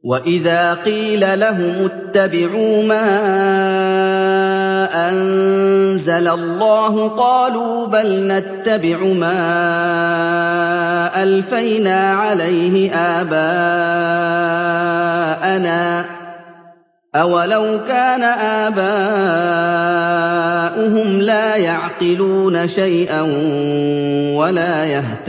وَإِذَا قِيلَ لَهُمُ اتَّبِعُوا مَا أَنزَلَ اللَّهُ قَالُوا بَلْ نَتَّبِعُ مَا أَلْفَيْنَا عَلَيْهِ آبَاءَنَا ۚ أَوَلَوْ كَانَ آبَاؤُهُمْ لَا يَعْقِلُونَ شَيْئًا وَلَا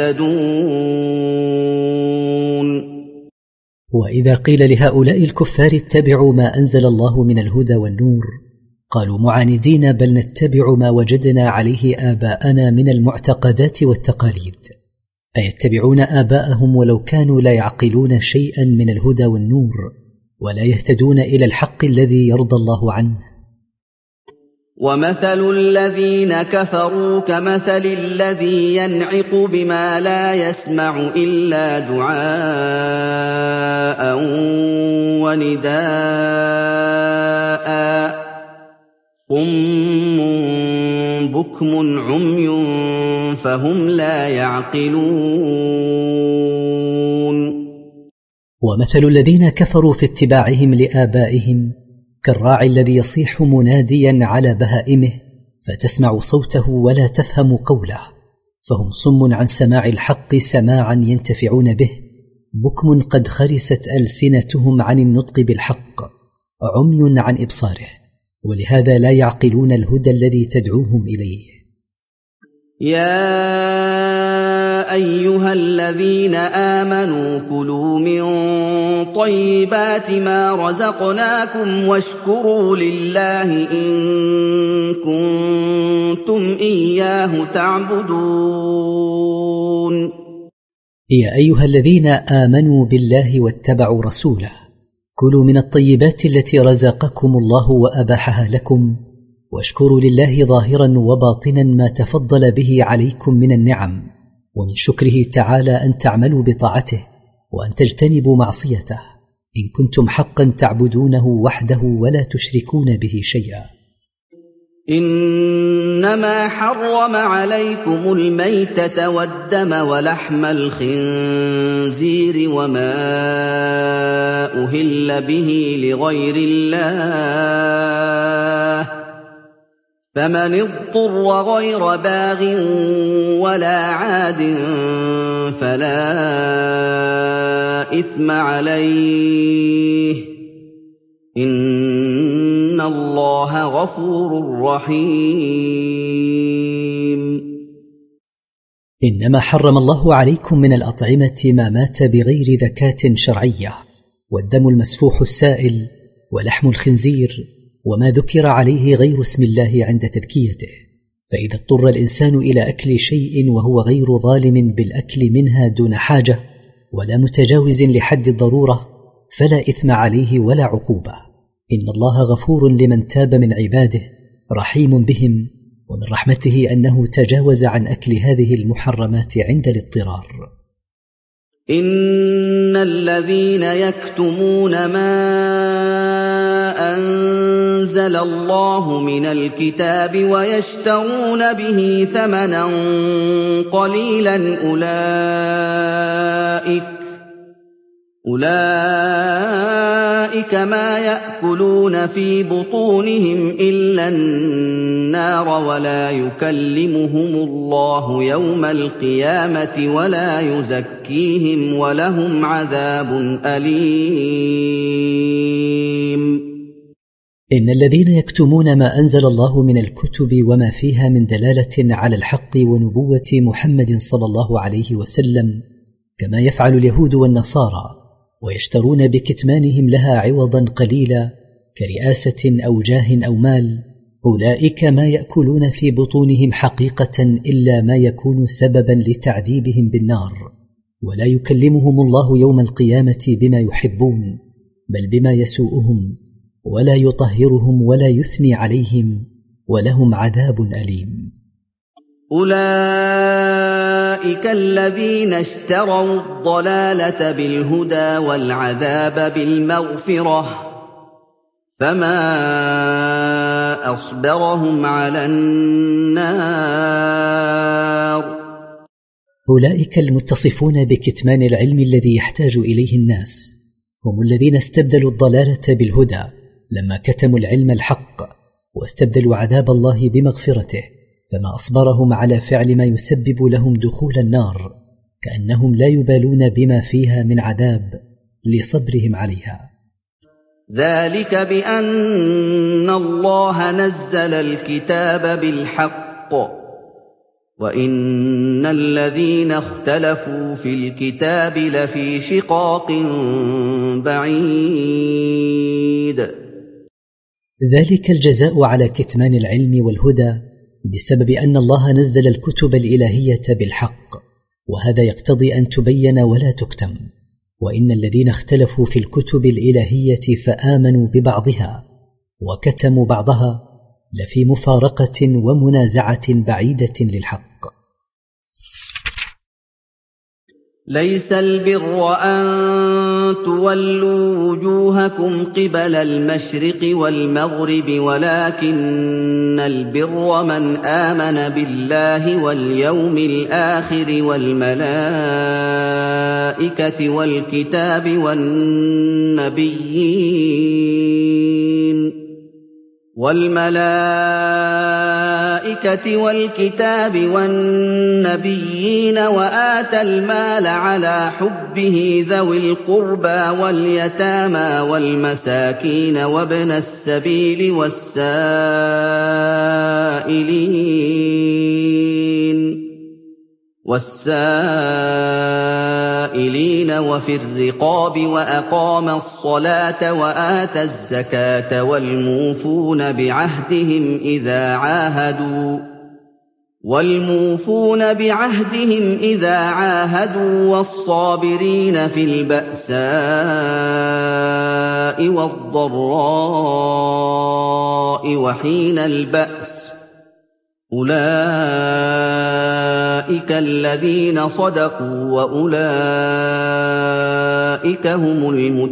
يَهْتَدُونَ. وإذا قيل لهؤلاء الكفار اتبعوا ما أنزل الله من الهدى والنور قالوا معاندين بل نتبع ما وجدنا عليه آباءنا من المعتقدات والتقاليد، أيتبعون آباءهم ولو كانوا لا يعقلون شيئا من الهدى والنور ولا يهتدون إلى الحق الذي يرضى الله عنه. وَمَثَلُ الَّذِينَ كَفَرُوا كَمَثَلِ الَّذِي يَنْعِقُ بِمَا لَا يَسْمَعُ إِلَّا دُعَاءً وَنِدَاءً ۚ صُمٌّ بُكْمٌ عُمْيٌ فَهُمْ لَا يَعْقِلُونَ. ومثل الذين كفروا في اتباعهم لآبائهم كالراعي الذي يصيح مناديا على بهائمه فتسمع صوته ولا تفهم قوله، فهم صم عن سماع الحق سماعا ينتفعون به، بكم قد خرست ألسنتهم عن النطق بالحق، عمي عن إبصاره، ولهذا لا يعقلون الهدى الذي تدعوهم إليه. يا أيها الذين آمنوا كلوا من طيبات ما رزقناكم واشكروا لله إن كنتم إياه تعبدون. يا أيها الذين آمنوا بالله واتبعوا رسوله كلوا من الطيبات التي رزقكم الله وأباحها لكم واشكروا لله ظاهرا وباطنا ما تفضل به عليكم من النعم، ومن شكره تعالى أن تعملوا بطاعته وأن تجتنبوا معصيته إن كنتم حقا تعبدونه وحده ولا تشركون به شيئا. إنما حرم عليكم الميتة والدم ولحم الخنزير وما أهل به لغير الله، فمن اضطر غير باغ ولا عاد فلا إثم عليه، إن الله غفور رحيم. إنما حرم الله عليكم من الأطعمة ما مات بغير ذكاة شرعية، والدم المسفوح السائل، ولحم الخنزير، وما ذكر عليه غير اسم الله عند تذكيته، فإذا اضطر الإنسان إلى أكل شيء وهو غير ظالم بالأكل منها دون حاجة ولا متجاوز لحد الضرورة فلا إثم عليه ولا عقوبة، إن الله غفور لمن تاب من عباده رحيم بهم، ومن رحمته أنه تجاوز عن أكل هذه المحرمات عند الاضطرار. إن الذين يكتمون ما أنزل الله من الكتاب ويشترون به ثمنا قليلا أولئك ما يأكلون في بطونهم إلا النار ولا يكلمهم الله يوم القيامة ولا يزكيهم ولهم عذاب أليم. إن الذين يكتمون ما أنزل الله من الكتب وما فيها من دلالة على الحق ونبوة محمد صلى الله عليه وسلم كما يفعل اليهود والنصارى، ويشترون بكتمانهم لها عوضا قليلا كرئاسة أو جاه أو مال، أولئك ما يأكلون في بطونهم حقيقة إلا ما يكون سببا لتعذيبهم بالنار، ولا يكلمهم الله يوم القيامة بما يحبون بل بما يسوءهم، ولا يطهرهم ولا يثني عليهم، ولهم عذاب أليم. أولئك الذين اشتروا الضلالة بالهدى والعذاب بالمغفرة، فما أصبرهم على النار. أولئك المتصفون بكتمان العلم الذي يحتاج إليه الناس، هم الذين استبدلوا الضلالة بالهدى لما كتموا العلم الحق، واستبدلوا عذاب الله بمغفرته، فما أصبرهم على فعل ما يسبب لهم دخول النار، كأنهم لا يبالون بما فيها من عذاب لصبرهم عليها. ذلك بأن الله نزل الكتاب بالحق، وإن الذين اختلفوا في الكتاب لفي شقاق بعيد. ذلك الجزاء على كتمان العلم والهدى بسبب أن الله نزل الكتب الإلهية بالحق، وهذا يقتضي أن تبين ولا تكتم. وإن الذين اختلفوا في الكتب الإلهية فآمنوا ببعضها وكتموا بعضها لفي مفارقة ومنازعة بعيدة للحق. ليس البر أن تولوا وجوهكم قبل المشرق والمغرب، ولكن البر من آمن بالله واليوم الآخر والملائكة والكتاب والنبيين وآتى المال على حبه ذوي القربى واليتامى والمساكين وابن السبيل والسائلين وفي الرقاب، وأقام الصلاة وآتى الزكاة والموفون بعهدهم إذا عاهدوا والصابرين في البأساء والضراء وحين البأس، أولئك الذين صدقوا وأولئك هم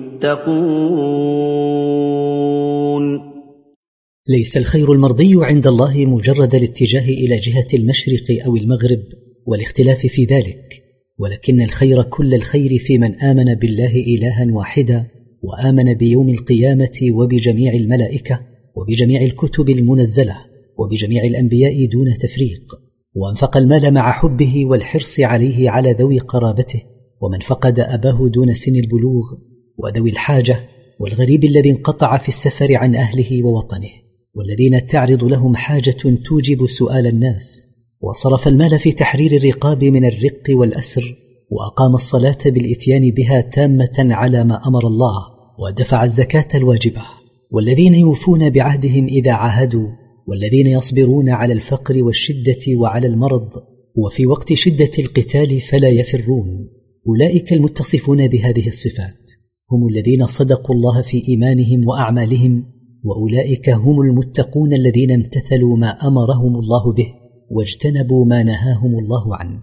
المتقون. ليس الخير المرضي عند الله مجرد الاتجاه إلى جهة المشرق أو المغرب والاختلاف في ذلك، ولكن الخير كل الخير في من آمن بالله إلها واحدا، وآمن بيوم القيامة وبجميع الملائكة وبجميع الكتب المنزلة وبجميع الأنبياء دون تفريق، وأنفق المال مع حبه والحرص عليه على ذوي قرابته، ومن فقد أباه دون سن البلوغ، وذوي الحاجة، والغريب الذي انقطع في السفر عن أهله ووطنه، والذين تعرض لهم حاجة توجب سؤال الناس، وصرف المال في تحرير الرقاب من الرق والأسر، وأقام الصلاة بالإتيان بها تامة على ما أمر الله، ودفع الزكاة الواجبة، والذين يوفون بعهدهم إذا عاهدوا، والذين يصبرون على الفقر والشدة وعلى المرض، وفي وقت شدة القتال فلا يفرون. أولئك المتصفون بهذه الصفات هم الذين صدقوا الله في إيمانهم وأعمالهم، وأولئك هم المتقون الذين امتثلوا ما أمرهم الله به واجتنبوا ما نهاهم الله عنه.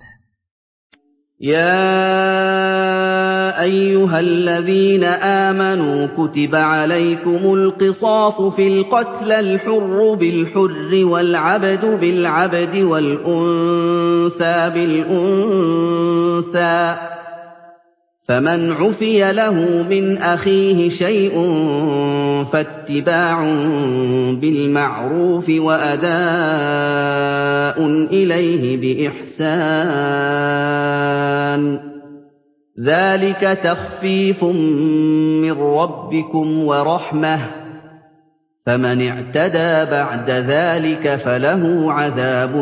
يا أيها الذين آمنوا كتب عليكم القصاص في القتلى، الحر بالحر والعبد بالعبد والأنثى بالأنثى، فمن عفي له من أخيه شيء فاتباع بالمعروف وأداء إليه بإحسان، ذلك تخفيف من ربكم ورحمة، فمن اعتدى بعد ذلك فله عذاب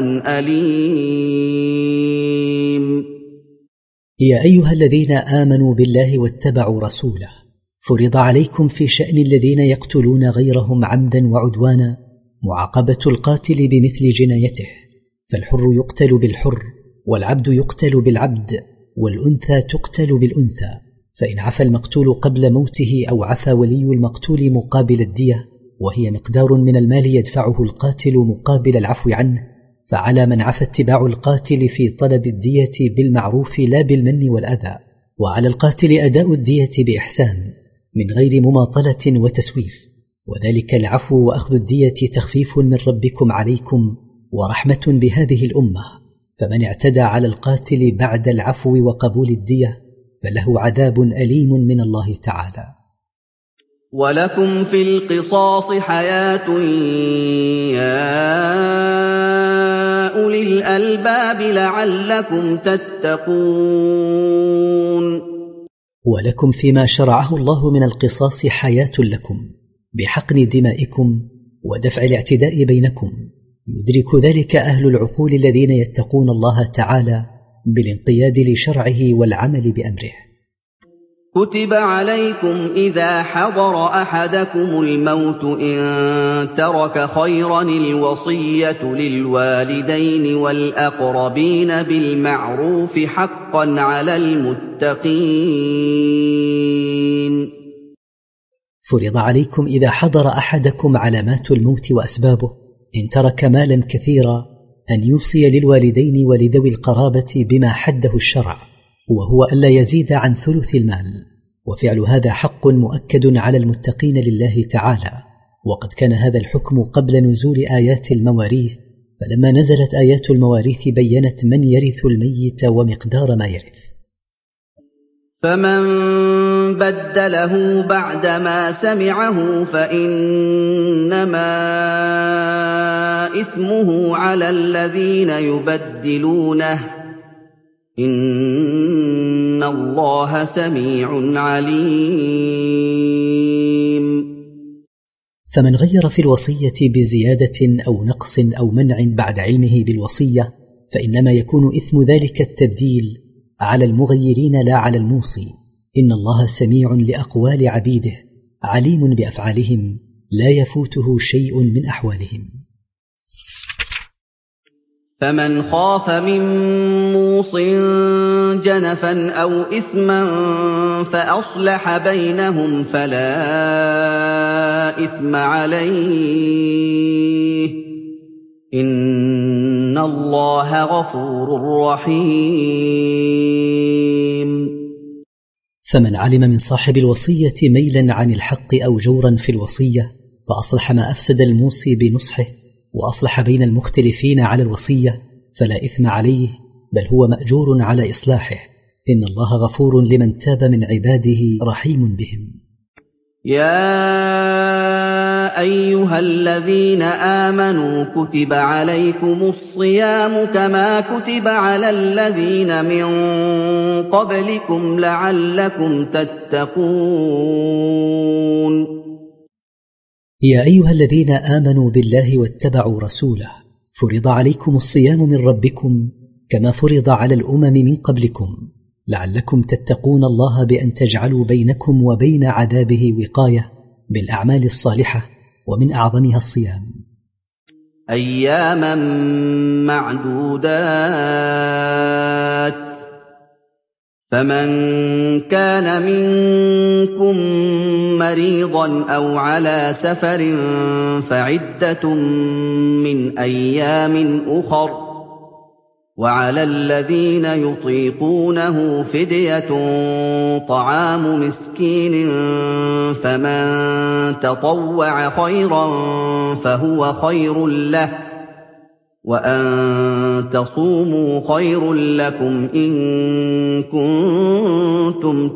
أليم. يا أيها الذين آمنوا بالله واتبعوا رسوله، فرض عليكم في شأن الذين يقتلون غيرهم عمدا وعدوانا معاقبة القاتل بمثل جنايته، فالحر يقتل بالحر، والعبد يقتل بالعبد، والأنثى تقتل بالأنثى، فإن عفى المقتول قبل موته أو عفى ولي المقتول مقابل الدية، وهي مقدار من المال يدفعه القاتل مقابل العفو عنه، فعلى من عفى اتباع القاتل في طلب الدية بالمعروف لا بالمن والأذى، وعلى القاتل أداء الدية بإحسان من غير مماطلة وتسويف، وذلك العفو وأخذ الدية تخفيف من ربكم عليكم ورحمة بهذه الأمة، فمن اعتدى على القاتل بعد العفو وقبول الدية فله عذاب أليم من الله تعالى. وَلَكُمْ فِي الْقِصَاصِ حَيَاةٌ يَا أُولِي الْأَلْبَابِ لَعَلَّكُمْ تَتَّقُونَ ولكم فيما شرعه الله من القصاص حياة لكم بحقن دمائكم ودفع الاعتداء بينكم، يدرك ذلك أهل العقول الذين يتقون الله تعالى بالانقياد لشرعه والعمل بأمره. كتب عليكم إذا حضر أحدكم الموت إن ترك خيرا الوصية للوالدين والأقربين بالمعروف حقا على المتقين. فرض عليكم إذا حضر أحدكم علامات الموت وأسبابه إن ترك مالا كثيرا أن يوصي للوالدين ولذوي القرابة بما حده الشرع، وهو ألا يزيد عن ثلث المال، وفعل هذا حق مؤكد على المتقين لله تعالى. وقد كان هذا الحكم قبل نزول آيات المواريث، فلما نزلت آيات المواريث بيّنت من يرث الميت ومقدار ما يرث. فمن بدله بعدما سمعه فإنما إثمه على الذين يبدلونه، إن الله سميع عليم. فمن غير في الوصية بزيادة أو نقص أو منع بعد علمه بالوصية فإنما يكون إثم ذلك التبديل على المغيرين لا على الموصي. إن الله سميع لأقوال عبيده عليم بأفعالهم لا يفوته شيء من أحوالهم. فمن خاف من موص جنفا أو إثما فأصلح بينهم فلا إثم عليه، إن الله غفور رحيم. فمن علم من صاحب الوصية ميلا عن الحق أو جورا في الوصية فأصلح ما أفسد الموصي بنصحه وأصلح بين المختلفين على الوصية فلا إثم عليه، بل هو مأجور على إصلاحه. إن الله غفور لمن تاب من عباده رحيم بهم. يا أيها الذين آمنوا كتب عليكم الصيام كما كتب على الذين من قبلكم لعلكم تتقون. يا أيها الذين آمنوا بالله واتبعوا رسوله فرض عليكم الصيام من ربكم كما فرض على الأمم من قبلكم لعلكم تتقون الله بأن تجعلوا بينكم وبين عذابه وقاية بالأعمال الصالحة، ومن أعظمها الصيام. أياما معدودات، فمن كان منكم مريضا أو على سفر فعدة من أيام أخر، وعلى الذين يطيقونه فدية طعام مسكين، فمن تطوع خيرا فهو خير له، وأن تصوموا خير لكم إن كنتم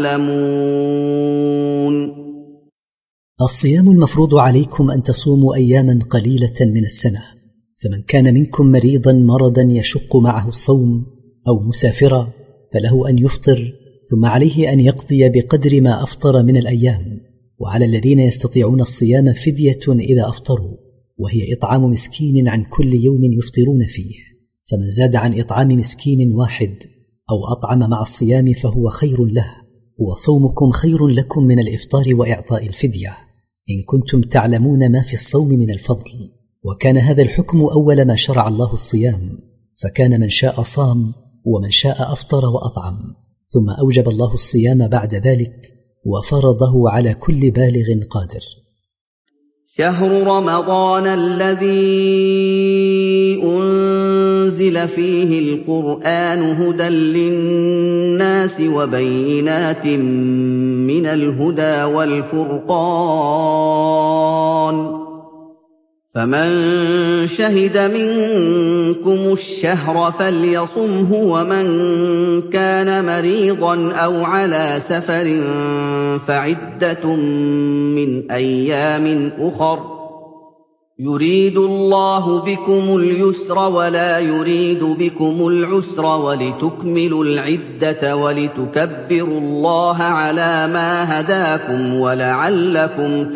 تعلمون. الصيام المفروض عليكم أن تصوموا أياما قليلة من السنة، فمن كان منكم مريضا مرضا يشق معه الصوم أو مسافرا فله أن يفطر، ثم عليه أن يقضي بقدر ما أفطر من الأيام، وعلى الذين يستطيعون الصيام فدية إذا أفطروا، وهي إطعام مسكين عن كل يوم يفطرون فيه. فمن زاد عن إطعام مسكين واحد أو أطعم مع الصيام فهو خير له، وصومكم خير لكم من الإفطار وإعطاء الفدية إن كنتم تعلمون ما في الصوم من الفضل. وكان هذا الحكم أول ما شرع الله الصيام، فكان من شاء صام ومن شاء أفطر وأطعم، ثم أوجب الله الصيام بعد ذلك وفرضه على كل بالغ قادر. شهر رمضان الذي أنزل فيه القرآن هدى للناس وبينات من الهدى والفرقان، فمن شهد منكم الشهر فليصمه ومن كان مريضا أو على سفر فعدة من أيام أخر يريد الله بكم اليسر ولا يريد بكم العسر ولتكملوا العدة ولتكبروا الله على ما هداكم ولعلكم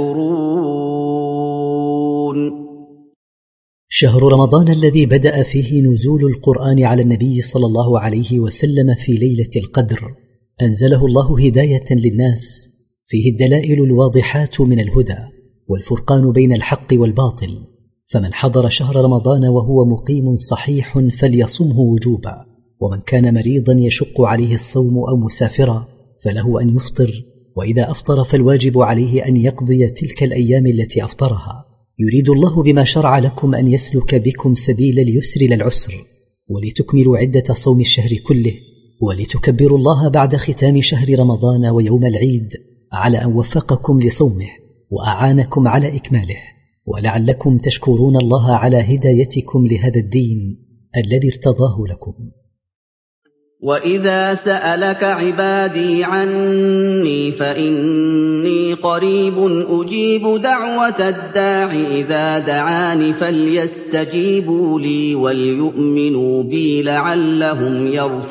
تشكرون. شهر رمضان الذي بدأ فيه نزول القرآن على النبي صلى الله عليه وسلم في ليلة القدر أنزله الله هداية للناس، فيه الدلائل الواضحات من الهدى والفرقان بين الحق والباطل، فمن حضر شهر رمضان وهو مقيم صحيح فليصمه وجوبا، ومن كان مريضا يشق عليه الصوم أو مسافرا فله أن يفطر، وإذا أفطر فالواجب عليه أن يقضي تلك الأيام التي أفطرها. يريد الله بما شرع لكم أن يسلك بكم سبيل اليسر للعسر، ولتكملوا عدة صوم الشهر كله، ولتكبروا الله بعد ختام شهر رمضان ويوم العيد على أن وفقكم لصومه وأعانكم على إكماله، ولعلكم تشكرون الله على هدايتكم لهذا الدين الذي ارتضاه لكم. وإذا سألك عبادي عني فإني قريب أجيب دعوة الداع إذا دعاني فليستجيبوا لي وليؤمنوا بي لعلهم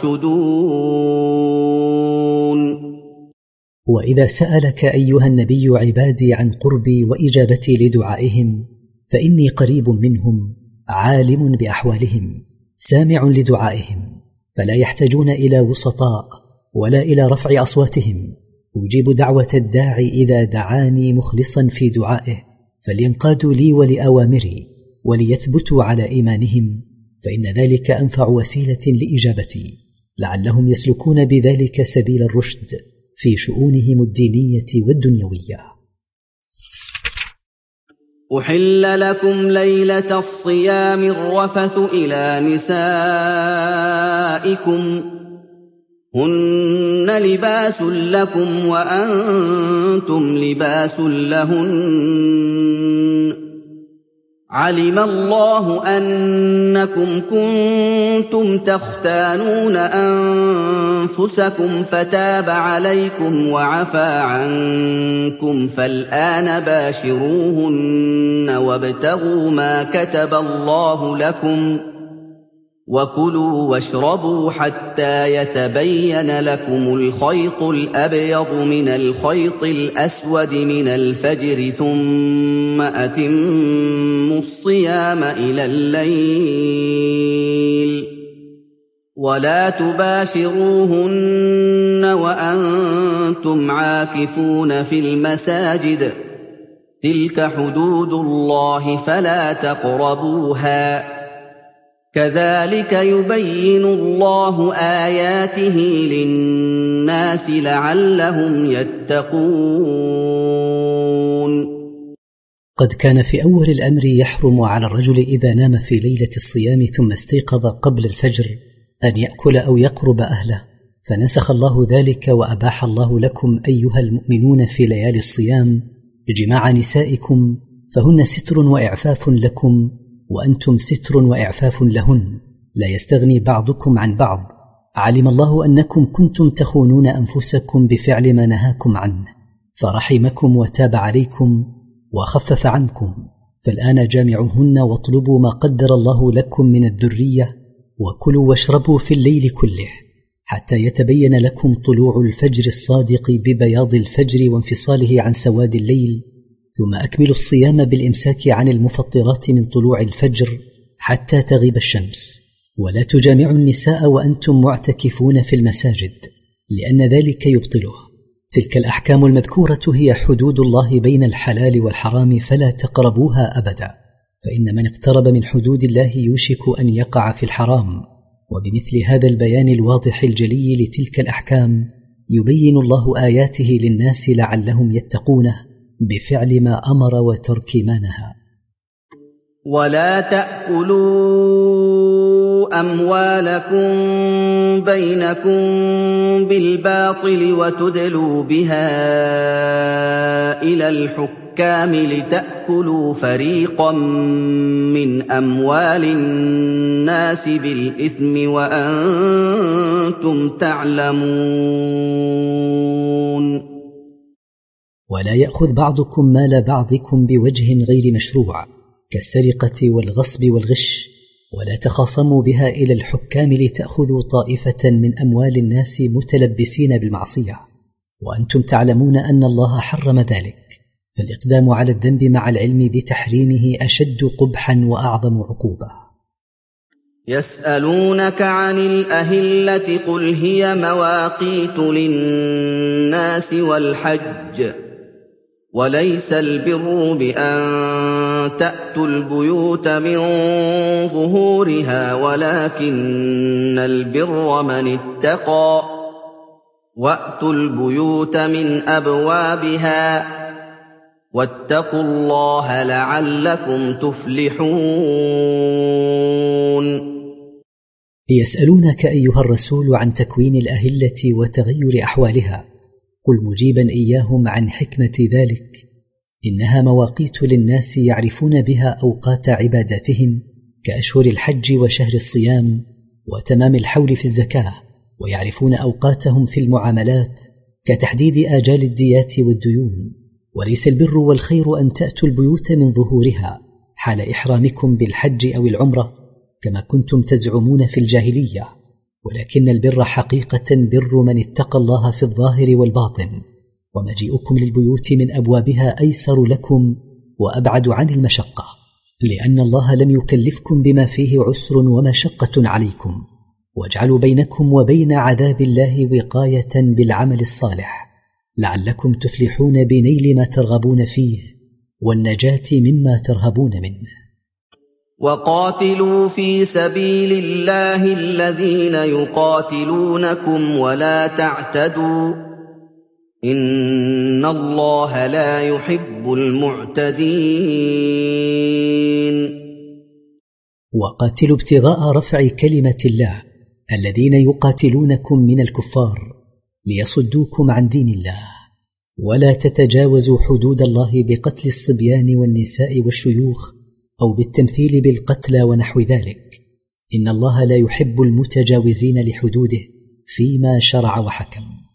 يرشدون. وإذا سألك أيها النبي عبادي عن قربي وإجابتي لدعائهم فإني قريب منهم عالم بأحوالهم سامع لدعائهم، فلا يحتاجون إلى وسطاء ولا إلى رفع أصواتهم. أجيب دعوة الداعي إذا دعاني مخلصا في دعائه، فلينقادوا لي ولأوامري وليثبتوا على إيمانهم، فإن ذلك أنفع وسيلة لإجابتي، لعلهم يسلكون بذلك سبيل الرشد في شؤونهم الدينية والدنيوية. أحل لكم ليلة الصيام الرفث إلى نسائكم هن لباس لكم وأنتم لباس لهن علم الله أنكم كنتم تختانون أنفسكم فتاب عليكم وعفى عنكم، فالآن باشروهن وابتغوا ما كتب الله لكم وكلوا واشربوا حتى يتبين لكم الخيط الأبيض من الخيط الأسود من الفجر، ثم أتموا الصيام إلى الليل ولا تباشروهن وأنتم عاكفون في المساجد، تلك حدود الله فلا تقربوها، كذلك يبين الله آياته للناس لعلهم يتقون. قد كان في أول الأمر يحرم على الرجل إذا نام في ليلة الصيام ثم استيقظ قبل الفجر أن يأكل أو يقرب أهله، فنسخ الله ذلك وأباح الله لكم أيها المؤمنون في ليالي الصيام جماع نسائكم، فهن ستر وإعفاف لكم وأنتم ستر وإعفاف لهن، لا يستغني بعضكم عن بعض. علم الله أنكم كنتم تخونون أنفسكم بفعل ما نهاكم عنه، فرحمكم وتاب عليكم وخفف عنكم، فالآن جامعوهن واطلبوا ما قدر الله لكم من الذرية، وكلوا واشربوا في الليل كله حتى يتبين لكم طلوع الفجر الصادق ببياض الفجر وانفصاله عن سواد الليل، ثم أكملوا الصيام بالإمساك عن المفطرات من طلوع الفجر حتى تغيب الشمس، ولا تجامعوا النساء وأنتم معتكفون في المساجد لأن ذلك يبطله. تلك الأحكام المذكورة هي حدود الله بين الحلال والحرام فلا تقربوها أبدا، فإن من اقترب من حدود الله يوشك أن يقع في الحرام. وبمثل هذا البيان الواضح الجلي لتلك الأحكام يبين الله آياته للناس لعلهم يتقونه بفعل ما أمر وترك ما نهى. ولا تأكلوا أموالكم بينكم بالباطل وتدلوا بها إلى الحكام لتأكلوا فريقا من أموال الناس بالإثم وأنتم تعلمون. ولا يأخذ بعضكم مال بعضكم بوجه غير مشروع كالسرقة والغصب والغش، ولا تخاصموا بها إلى الحكام لتأخذوا طائفة من أموال الناس متلبسين بالمعصية وأنتم تعلمون أن الله حرم ذلك، فالإقدام على الذنب مع العلم بتحريمه أشد قبحا وأعظم عقوبة. يسألونك عن الأهلة قل هي مواقيت للناس والحج، وليس البر بأن تأتوا البيوت من ظهورها ولكن البر من اتقى، وأتوا البيوت من أبوابها واتقوا الله لعلكم تفلحون. يسألونك أيها الرسول عن تكوين الأهلة وتغير أحوالها، قل مجيبا إياهم عن حكمة ذلك إنها مواقيت للناس يعرفون بها أوقات عباداتهم كأشهر الحج وشهر الصيام وتمام الحول في الزكاة، ويعرفون أوقاتهم في المعاملات كتحديد آجال الديات والديون. وليس البر والخير أن تأتوا البيوت من ظهورها حال إحرامكم بالحج أو العمرة كما كنتم تزعمون في الجاهلية، ولكن البر حقيقة بر من اتقى الله في الظاهر والباطن، ومجيئكم للبيوت من أبوابها أيسر لكم وأبعد عن المشقة، لأن الله لم يكلفكم بما فيه عسر ومشقة عليكم، واجعلوا بينكم وبين عذاب الله وقاية بالعمل الصالح لعلكم تفلحون بنيل ما ترغبون فيه والنجاة مما ترهبون منه. وقاتلوا في سبيل الله الذين يقاتلونكم ولا تعتدوا إن الله لا يحب المعتدين. وقاتلوا ابتغاء رفع كلمة الله الذين يقاتلونكم من الكفار ليصدوكم عن دين الله، ولا تتجاوزوا حدود الله بقتل الصبيان والنساء والشيوخ أو بالتمثيل بالقتلى ونحو ذلك، إن الله لا يحب المتجاوزين لحدوده فيما شرع وحكم.